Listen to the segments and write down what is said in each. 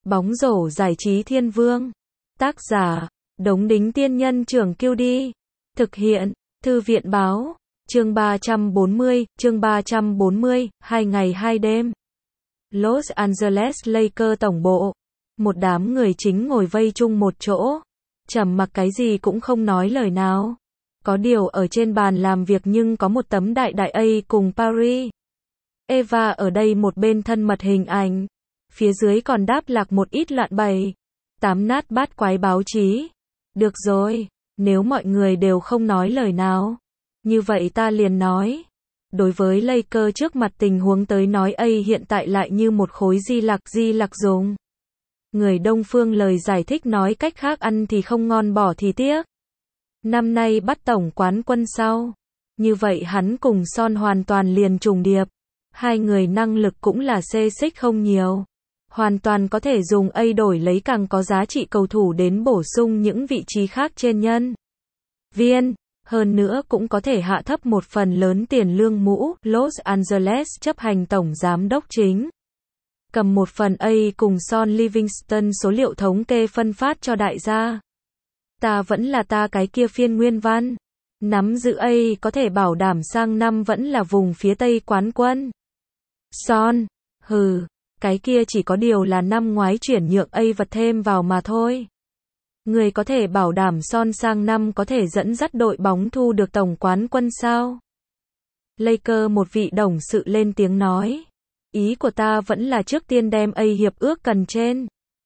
Bóng rổ giải trí thiên vương. Tác giả, Đống Đính Tiên Nhân Trưởng Kiêu Đi. Thực hiện, Thư viện Báo. Chương 340, 2 ngày 2 đêm. Los Angeles Lakers tổng bộ. Một đám người chính ngồi vây chung một chỗ. Trầm mặc cái gì cũng không nói lời nào. Có điều ở trên bàn làm việc nhưng có một tấm đại đại A cùng Paris. Eva ở đây một bên thân mật hình ảnh. Phía dưới còn đáp lạc một ít loạn bày. Tám nát bát quái báo chí. Được rồi, nếu mọi người đều không nói lời nào. Như vậy ta liền nói. Đối với Lakers trước mặt tình huống tới nói A hiện tại lại như một khối di lặc dùng. Người Đông Phương lời giải thích nói cách khác ăn thì không ngon bỏ thì tiếc. Năm nay bắt tổng quán quân sau. Như vậy hắn cùng Son hoàn toàn liền trùng điệp. Hai người năng lực cũng là xê xích không nhiều. Hoàn toàn có thể dùng A đổi lấy càng có giá trị cầu thủ đến bổ sung những vị trí khác trên nhân viên. Hơn nữa cũng có thể hạ thấp một phần lớn tiền lương mũ. Los Angeles chấp hành tổng giám đốc chính. Cầm một phần A cùng Son Livingston số liệu thống kê phân phát cho đại gia. Ta vẫn là ta cái kia phiên nguyên văn. Nắm giữ A có thể bảo đảm sang năm vẫn là vùng phía Tây quán quân. Son, hừ, cái kia chỉ có điều là năm ngoái chuyển nhượng A vật thêm vào mà thôi. Người có thể bảo đảm Son sang năm có thể dẫn dắt đội bóng thu được tổng quán quân sao? Lakers một vị đồng sự lên tiếng nói. Ý của ta vẫn là trước tiên đem A hiệp ước cần trên.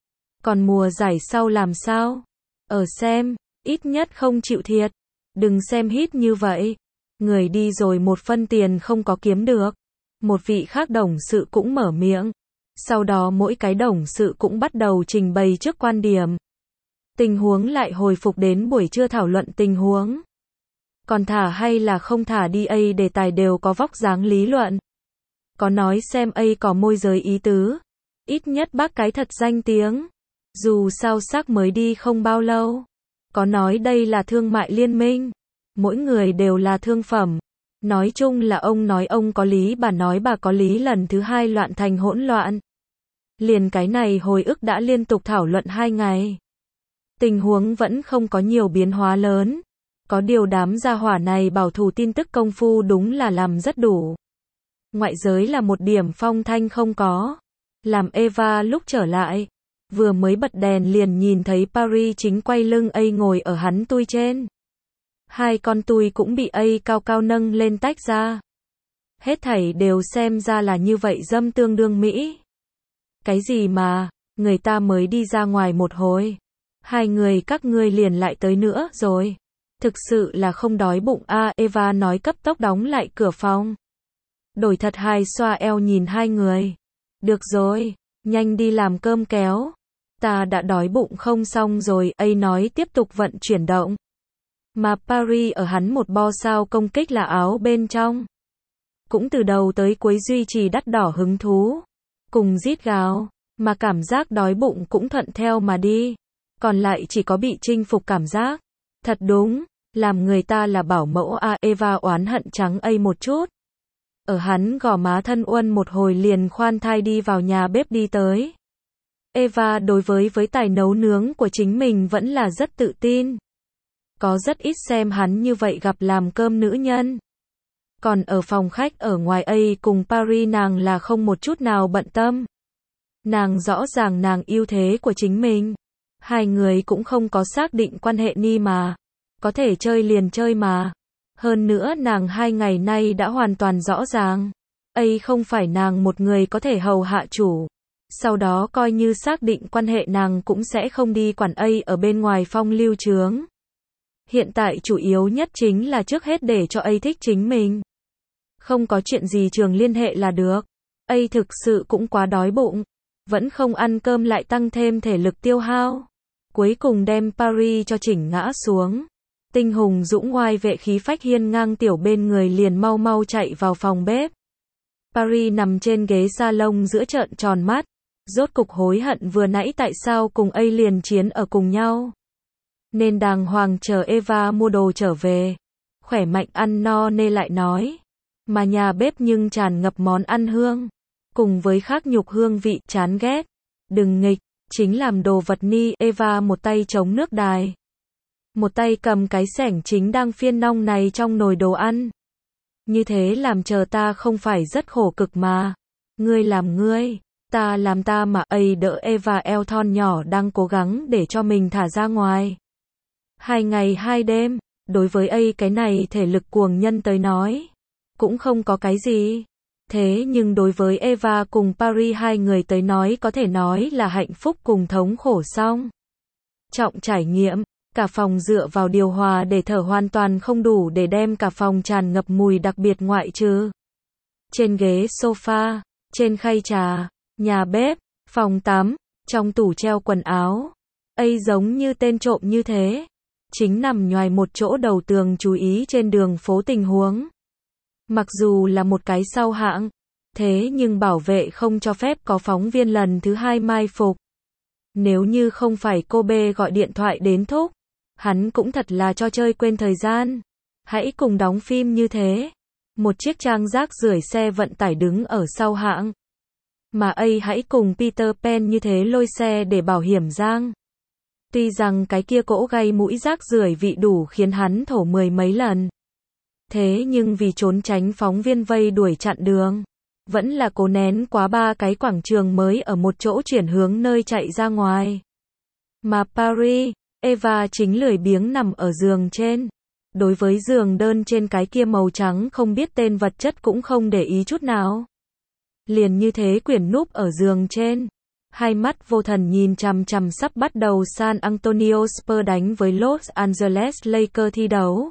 Còn mùa giải sau làm sao? Ở xem, ít nhất không chịu thiệt. Đừng xem hít như vậy. Người đi rồi một phân tiền không có kiếm được. Một vị khác đồng sự cũng mở miệng. Sau đó mỗi cái đồng sự cũng bắt đầu trình bày trước quan điểm. Tình huống lại hồi phục đến buổi trưa thảo luận tình huống. Còn thả hay là không thả đi A đề tài đều có vóc dáng lý luận. Có nói xem A có môi giới ý tứ. Ít nhất bác cái thật danh tiếng. Dù sao xác mới đi không bao lâu. Có nói đây là thương mại liên minh. Mỗi người đều là thương phẩm. Nói chung là ông nói ông có lý bà nói bà có lý lần thứ hai loạn thành hỗn loạn. Liền cái này hồi ức đã liên tục thảo luận 2 ngày. Tình huống vẫn không có nhiều biến hóa lớn. Có điều đám gia hỏa này bảo thủ tin tức công phu đúng là làm rất đủ. Ngoại giới là một điểm phong thanh không có. Làm Eva lúc trở lại. Vừa mới bật đèn liền nhìn thấy Paris chính quay lưng A ngồi ở hắn tui trên. Hai con tui cũng bị A cao cao nâng lên tách ra. Hết thảy đều xem ra là như vậy dâm tương đương Mỹ. Cái gì mà, người ta mới đi ra ngoài một hồi. Hai người các ngươi liền lại tới nữa rồi. Thực sự là không đói bụng a Eva nói cấp tốc đóng lại cửa phòng. Đổi thật hài xoa eo nhìn hai người. Được rồi, nhanh đi làm cơm kéo. Ta đã đói bụng không xong rồi, A nói tiếp tục vận chuyển động. Mà Paris ở hắn một bo sao công kích là áo bên trong. Cũng từ đầu tới cuối duy trì đắt đỏ hứng thú. Cùng rít gào, mà cảm giác đói bụng cũng thuận theo mà đi. Còn lại chỉ có bị chinh phục cảm giác. Thật đúng, làm người ta là bảo mẫu a Eva oán hận trắng A một chút. Ở hắn gò má thân uân một hồi liền khoan thai đi vào nhà bếp đi tới. Eva đối với tài nấu nướng của chính mình vẫn là rất tự tin. Có rất ít xem hắn như vậy gặp làm cơm nữ nhân. Còn ở phòng khách ở ngoài A cùng Paris nàng là không một chút nào bận tâm. Nàng rõ ràng nàng ưu thế của chính mình. Hai người cũng không có xác định quan hệ ni mà. Có thể chơi liền chơi mà. Hơn nữa nàng 2 ngày nay đã hoàn toàn rõ ràng. A không phải nàng một người có thể hầu hạ chủ. Sau đó coi như xác định quan hệ nàng cũng sẽ không đi quản A ở bên ngoài phong lưu chướng. Hiện tại chủ yếu nhất chính là trước hết để cho A thích chính mình. Không có chuyện gì trường liên hệ là được. A thực sự cũng quá đói bụng. Vẫn không ăn cơm lại tăng thêm thể lực tiêu hao. Cuối cùng đem Paris cho chỉnh ngã xuống. Tinh hùng dũng oai vệ khí phách hiên ngang tiểu bên người liền mau mau chạy vào phòng bếp. Paris nằm trên ghế salon giữa trợn tròn mắt. Rốt cục hối hận vừa nãy tại sao cùng A liền chiến ở cùng nhau. Nên đàng hoàng chờ Eva mua đồ trở về. Khỏe mạnh ăn no nê lại nói. Mà nhà bếp nhưng tràn ngập món ăn hương. Cùng với khác nhục hương vị chán ghét. Đừng nghịch, chính làm đồ vật ni. Eva một tay chống nước đài, một tay cầm cái xẻng chính đang phiên nong này trong nồi đồ ăn. Như thế làm chờ ta không phải rất khổ cực mà. Ngươi làm ngươi, ta làm ta mà. Ấy đỡ Eva eo thon nhỏ đang cố gắng để cho mình thả ra ngoài. 2 ngày 2 đêm, đối với ấy cái này thể lực cuồng nhân tới nói, cũng không có cái gì. Thế nhưng đối với Eva cùng Paris hai người tới nói có thể nói là hạnh phúc cùng thống khổ song trọng trải nghiệm. Cả phòng dựa vào điều hòa để thở hoàn toàn không đủ để đem cả phòng tràn ngập mùi đặc biệt ngoại trừ trên ghế sofa, trên khay trà, nhà bếp, phòng tắm, trong tủ treo quần áo. Ấy giống như tên trộm như thế, chính nằm nhoài một chỗ đầu tường chú ý trên đường phố tình huống. Mặc dù là một cái sau hãng, thế nhưng bảo vệ không cho phép có phóng viên lần thứ 2 mai phục. Nếu như không phải cô B gọi điện thoại đến thúc, hắn cũng thật là cho chơi quên thời gian. Hãy cùng đóng phim như thế. Một chiếc trang rác rưởi xe vận tải đứng ở sau hãng. Mà ấy hãy cùng Peter Pan như thế lôi xe để bảo hiểm giang. Tuy rằng cái kia cỗ gây mũi rác rưởi vị đủ khiến hắn thổ 10 mấy lần. Thế nhưng vì trốn tránh phóng viên vây đuổi chặn đường, vẫn là cố nén quá 3 cái quảng trường mới ở một chỗ chuyển hướng nơi chạy ra ngoài. Mà Paris, Eva chính lười biếng nằm ở giường trên. Đối với giường đơn trên cái kia màu trắng không biết tên vật chất cũng không để ý chút nào. Liền như thế quyển núp ở giường trên. Hai mắt vô thần nhìn chằm chằm sắp bắt đầu San Antonio Spurs đánh với Los Angeles Lakers thi đấu.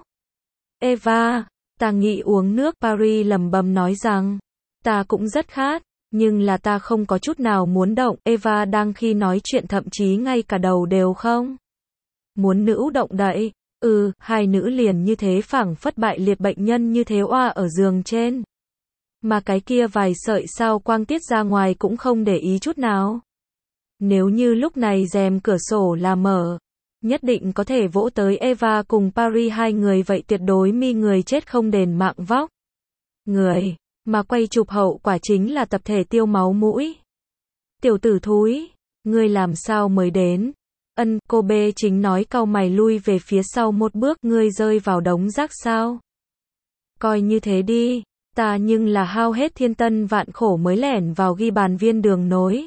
Eva, ta nghĩ uống nước. Paris lẩm bẩm nói rằng, ta cũng rất khát, nhưng là ta không có chút nào muốn động. Eva đang khi nói chuyện thậm chí ngay cả đầu đều không muốn nữ động đậy. Hai nữ liền như thế phảng phất bại liệt bệnh nhân như thế oa ở giường trên. Mà cái kia vài sợi sao quang tiết ra ngoài cũng không để ý chút nào. Nếu như lúc này rèm cửa sổ là mở, nhất định có thể vỗ tới Eva cùng Paris hai người vậy tuyệt đối mi người chết không đền mạng vóc. Người mà quay chụp hậu quả chính là tập thể tiêu máu mũi. Tiểu tử thúi, ngươi làm sao mới đến? Cô B chính nói cau mày lui về phía sau một bước. Ngươi rơi vào đống rác sao? Coi như thế đi, ta nhưng là hao hết thiên tân vạn khổ mới lẻn vào ghi bàn viên đường nối.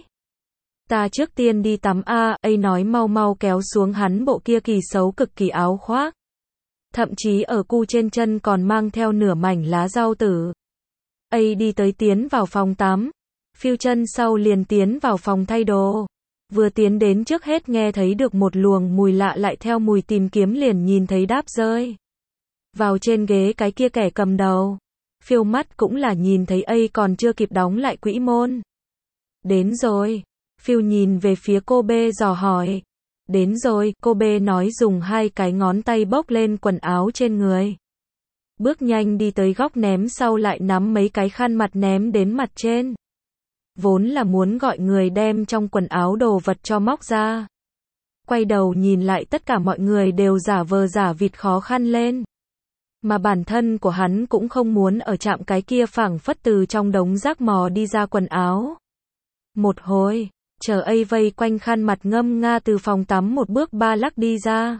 Ta trước tiên đi tắm a. Ấy nói mau mau kéo xuống hắn bộ kia kỳ xấu cực kỳ áo khoác. Thậm chí ở cu trên chân còn mang theo nửa mảnh lá rau tử. Ấy đi tới tiến vào phòng tắm. Phiêu chân sau liền tiến vào phòng thay đồ. Vừa tiến đến trước hết nghe thấy được một luồng mùi lạ lại theo mùi tìm kiếm liền nhìn thấy đáp rơi vào trên ghế cái kia kẻ cầm đầu. Phiêu mắt cũng là nhìn thấy ấy còn chưa kịp đóng lại quỹ môn. Đến rồi. Phiêu nhìn về phía cô B dò hỏi. Đến rồi, cô B nói dùng 2 cái ngón tay bốc lên quần áo trên người. Bước nhanh đi tới góc ném sau lại nắm mấy cái khăn mặt ném đến mặt trên. Vốn là muốn gọi người đem trong quần áo đồ vật cho móc ra. Quay đầu nhìn lại tất cả mọi người đều giả vờ giả vịt khó khăn lên. Mà bản thân của hắn cũng không muốn ở chạm cái kia phảng phất từ trong đống rác mò đi ra quần áo. Một hồi, chờ ấy vây quanh khăn mặt ngâm nga từ phòng tắm một bước 3 lắc đi ra.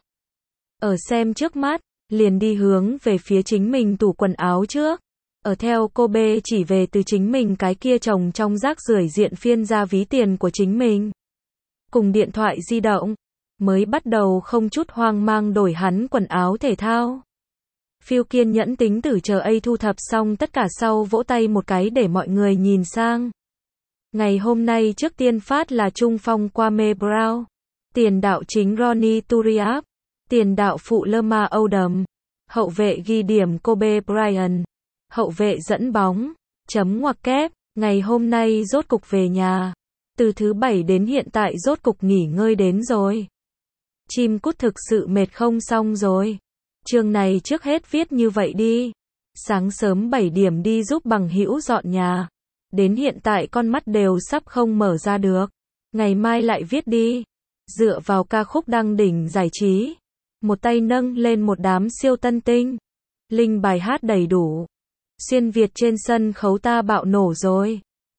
Ở xem trước mắt, liền đi hướng về phía chính mình tủ quần áo trước. Ở theo cô B chỉ về từ chính mình cái kia chồng trong rác rưởi diện phiên ra ví tiền của chính mình. Cùng điện thoại di động, mới bắt đầu không chút hoang mang đổi hắn quần áo thể thao. Phiêu kiên nhẫn tính tử chờ ấy thu thập xong tất cả sau vỗ tay một cái để mọi người nhìn sang. Ngày hôm nay trước tiên phát là trung phong Kwame Brown, tiền đạo chính Ronny Turiaf, tiền đạo phụ Lamar Odom, hậu vệ ghi điểm Kobe Bryant, hậu vệ dẫn bóng, chấm ngoặc kép, ngày hôm nay rốt cục về nhà. Từ thứ 7 đến hiện tại rốt cục nghỉ ngơi đến rồi. Chim cút thực sự mệt không xong rồi. Chương này trước hết viết như vậy đi. Sáng sớm 7 điểm đi giúp bằng hữu dọn nhà. Đến hiện tại con mắt đều sắp không mở ra được. Ngày mai lại viết đi. Dựa vào ca khúc đăng đỉnh giải trí. Một tay nâng lên một đám siêu tân tinh. Linh bài hát đầy đủ. Xuyên Việt trên sân khấu ta bạo nổ rồi.